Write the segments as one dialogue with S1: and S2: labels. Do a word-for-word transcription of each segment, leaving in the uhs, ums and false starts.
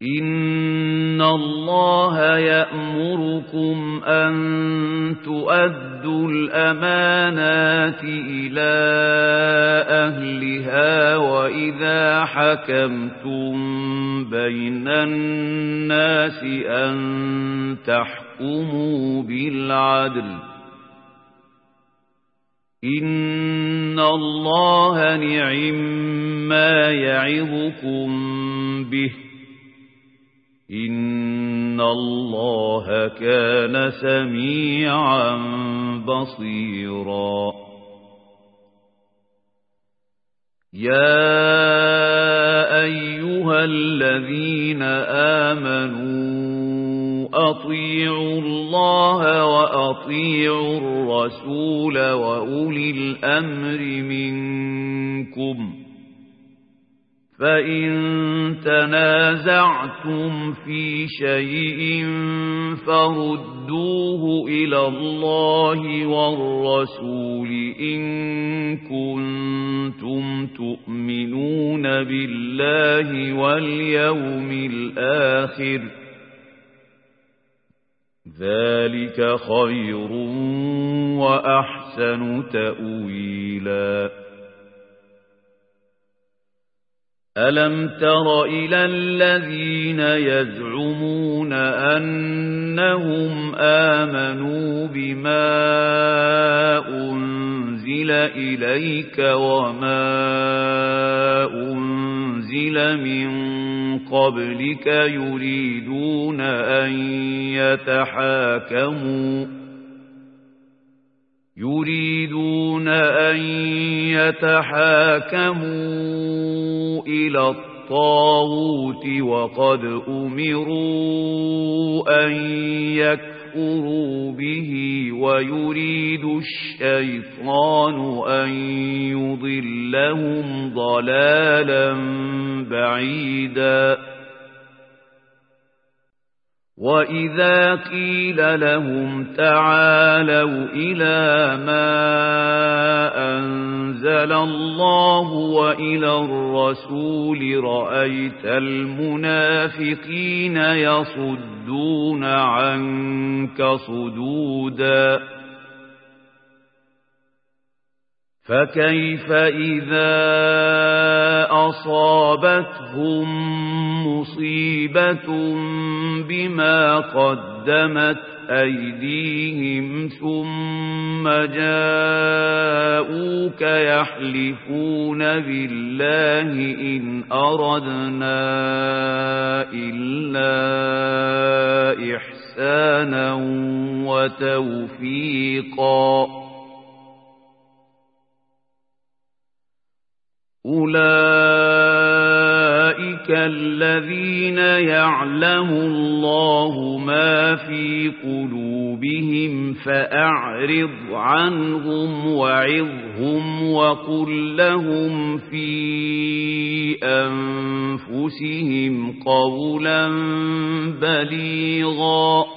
S1: إن الله يأمركم أن تؤدوا الأمانات إلى أهلها وإذا حكمتم بين الناس أن تحكموا بالعدل إن الله نعما يعظكم به إن الله كان سميعا بصيرا يا أيها الذين آمنوا أطيعوا الله وأطيعوا الرسول وأولي الأمر منكم فإن تنازعتم في شيء فردوه إلى الله والرسول إن كنتم تؤمنون بالله واليوم الآخر ذلك خير وأحسن تأويلا ألم تر إلى الذين يزعمون أنهم آمنوا بما أنزل إليك وما أنزل من قبلك يريدون أن يتحاكموا يريدون أن يتحاكموا إلى الطاغوت وقد أمروا أن يكفروا به ويريد الشيطان أن يضلهم ضلالا بعيدا وإذا قيل لهم تعالوا إلى ما أنزل الله وإلى الرسول رأيت المنافقين يصدون عنك صدودا فكيف إذا أصابتهم مصيبة بما قدمت أيديهم ثم جاءوك يحلفون بالله إن أردنا إلا إحسانا وتوفيقا أولئك الذين يعلم الله ما في قلوبهم فأعرض عنهم وعظهم وقل لهم في أنفسهم قولا بليغا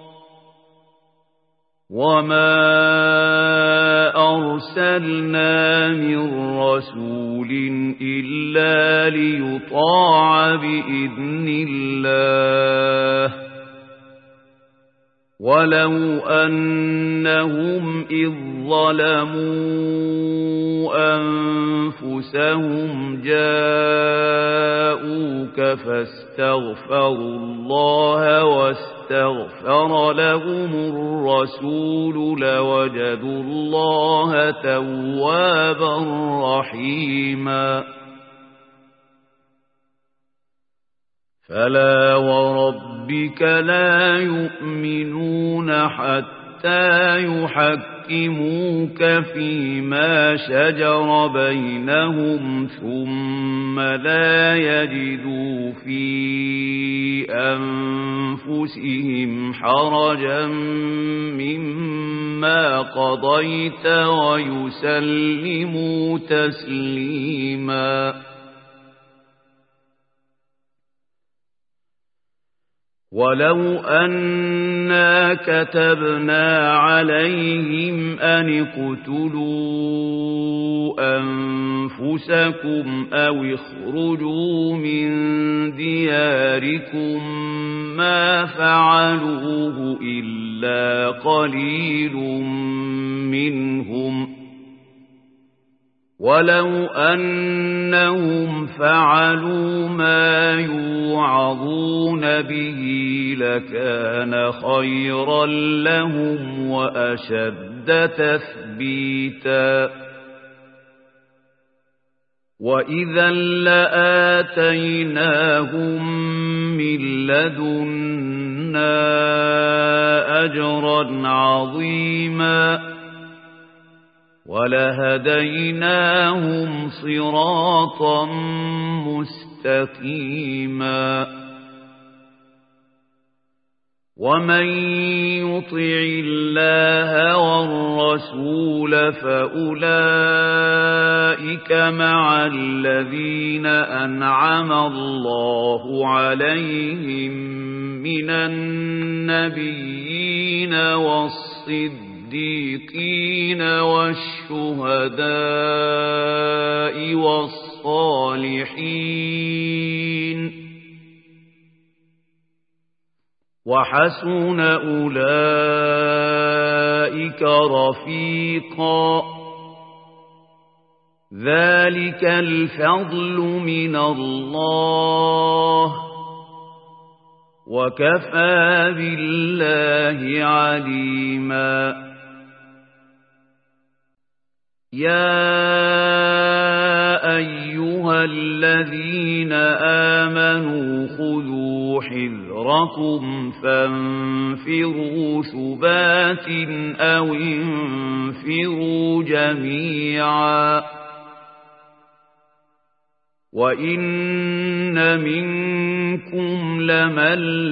S1: وما أرسلنا من رسول إلا ليطاع بإذن الله ولو أنهم إذ ظلموا أنفسهم جاءوك فاستغفروا الله واستغفر لهم الرسول لوجدوا الله توابا رحيما فلا وربك لا يؤمنون حتى يحكموك فيما شجر بينهم ثم لا يجدوا في أنفسهم حرجا مما قضيت ويسلموا تسليما ولو أنا كتبنا عليهم أن اقتلوا أنفسكم أو اخرجوا من دياركم دياركم ما فعلوه إلا قليل منهم ولو أنهم فعلوا ما يوعظون به لكان خيرا لهم وأشد تثبيتا وإذا لآتيناهم من لدنا أجرا عظيما ولهديناهم صراطا مستقيما ومن يطع الله والرسول فأولئك مع الذين أنعم الله عليهم من النبيين والصديقين والشهداء والصالحين وحسن أولئك رفيقا ذلك الفضل من الله وكفى بالله عليما يا أيها الذين آمنوا خذوا حذركم فانفروا ثبات أو انفروا جميعا وإن منكم لمن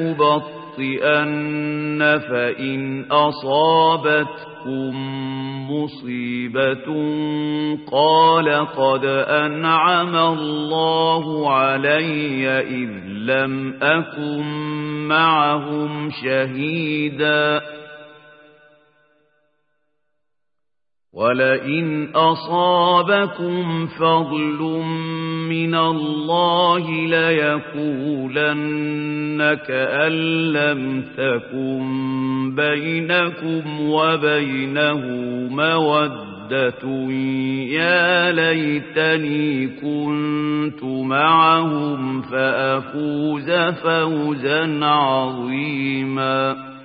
S1: ليبطئن فإن أصابتكم مصيبة قال قد أنعم الله علي إذ لم أكن معهم شهيدا ولئن أصابكم فضل من الله ليقولن كأن لم تكن بينكم وبينه مودة يا ليتني كنت معهم فأفوز فوزا عظيما